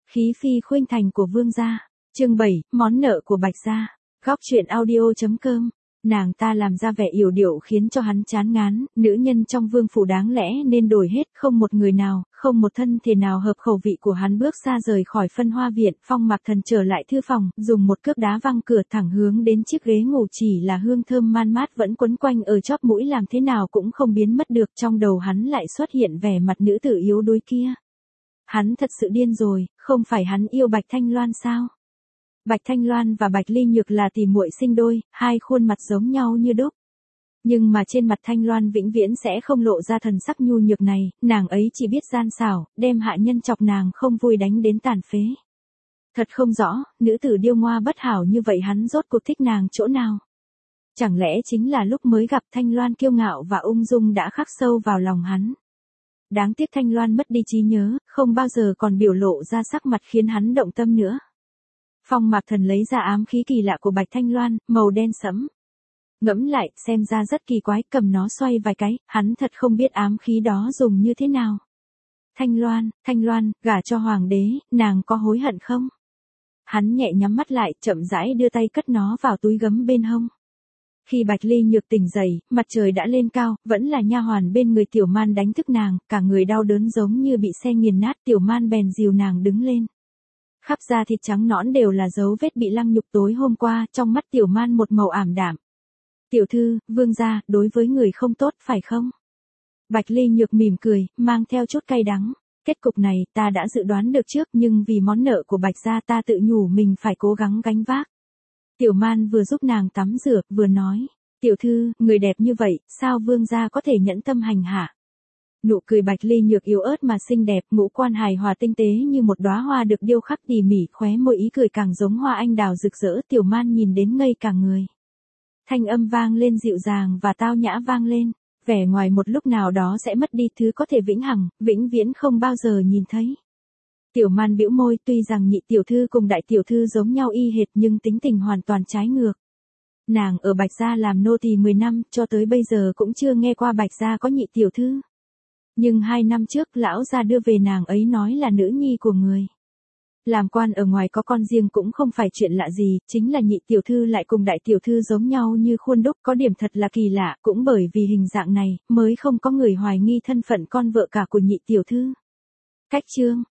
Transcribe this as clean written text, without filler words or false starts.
Khí phi khuynh thành của vương gia. Chương 7, món nợ của Bạch gia. Góc truyện audio.com. Nàng ta làm ra vẻ yểu điệu khiến cho hắn chán ngán, nữ nhân trong vương phủ đáng lẽ nên đổi hết, không một người nào, không một thân thể nào hợp khẩu vị của hắn. Bước xa rời khỏi Phân Hoa viện, Phong Mạc Thần trở lại thư phòng, dùng một cước đá văng cửa thẳng hướng đến chiếc ghế ngủ, chỉ là hương thơm man mát vẫn quấn quanh ở chóp mũi, làm thế nào cũng không biến mất được. Trong đầu hắn lại xuất hiện vẻ mặt nữ tử yếu đuối kia. Hắn thật sự điên rồi, không phải hắn yêu Bạch Thanh Loan sao? Bạch Thanh Loan và Bạch Ly Nhược là tỷ muội sinh đôi, hai khuôn mặt giống nhau như đúc. Nhưng mà trên mặt Thanh Loan vĩnh viễn sẽ không lộ ra thần sắc nhu nhược này, nàng ấy chỉ biết gian xảo, đem hạ nhân chọc nàng không vui đánh đến tàn phế. Thật không rõ, nữ tử điêu ngoa bất hảo như vậy hắn rốt cuộc thích nàng chỗ nào? Chẳng lẽ chính là lúc mới gặp Thanh Loan kiêu ngạo và ung dung đã khắc sâu vào lòng hắn? Đáng tiếc Thanh Loan mất đi trí nhớ, không bao giờ còn biểu lộ ra sắc mặt khiến hắn động tâm nữa. Phong Mạc Thần lấy ra ám khí kỳ lạ của Bạch Thanh Loan, màu đen sẫm. Ngẫm lại, xem ra rất kỳ quái, cầm nó xoay vài cái, hắn thật không biết ám khí đó dùng như thế nào. Thanh Loan, gả cho hoàng đế, nàng có hối hận không? Hắn nhẹ nhắm mắt lại, chậm rãi đưa tay cất nó vào túi gấm bên hông. Khi Bạch Ly Nhược tỉnh dậy, mặt trời đã lên cao, vẫn là nha hoàn bên người Tiểu Man đánh thức nàng, cả người đau đớn giống như bị xe nghiền nát. Tiểu Man bèn dìu nàng đứng lên. Khắp da thịt trắng nõn đều là dấu vết bị lăng nhục tối hôm qua, trong mắt Tiểu Man một màu ảm đạm. Tiểu thư, vương gia, đối với người không tốt phải không? Bạch Ly Nhược mỉm cười, mang theo chút cay đắng. Kết cục này ta đã dự đoán được trước, nhưng vì món nợ của Bạch gia ta tự nhủ mình phải cố gắng gánh vác. Tiểu Man vừa giúp nàng tắm rửa, vừa nói. Tiểu thư, người đẹp như vậy, sao vương gia có thể nhẫn tâm hành hạ? Nụ cười Bạch Ly Nhược yếu ớt mà xinh đẹp, ngũ quan hài hòa tinh tế như một đóa hoa được điêu khắc tỉ mỉ, khóe môi ý cười càng giống hoa anh đào rực rỡ. Tiểu Man nhìn đến ngây cả người. Thanh âm vang lên dịu dàng và tao nhã vang lên, vẻ ngoài một lúc nào đó sẽ mất đi, thứ có thể vĩnh hằng, vĩnh viễn không bao giờ nhìn thấy. Tiểu Man bĩu môi, tuy rằng nhị tiểu thư cùng đại tiểu thư giống nhau y hệt nhưng tính tình hoàn toàn trái ngược. Nàng ở Bạch gia làm nô tỳ 10 năm, cho tới bây giờ cũng chưa nghe qua Bạch gia có nhị tiểu thư. Nhưng 2 năm trước lão gia đưa về nàng ấy nói là nữ nhi của người. Làm quan ở ngoài có con riêng cũng không phải chuyện lạ gì, chính là nhị tiểu thư lại cùng đại tiểu thư giống nhau như khuôn đúc, có điểm thật là kỳ lạ, cũng bởi vì hình dạng này mới không có người hoài nghi thân phận con vợ cả của nhị tiểu thư. Cách chương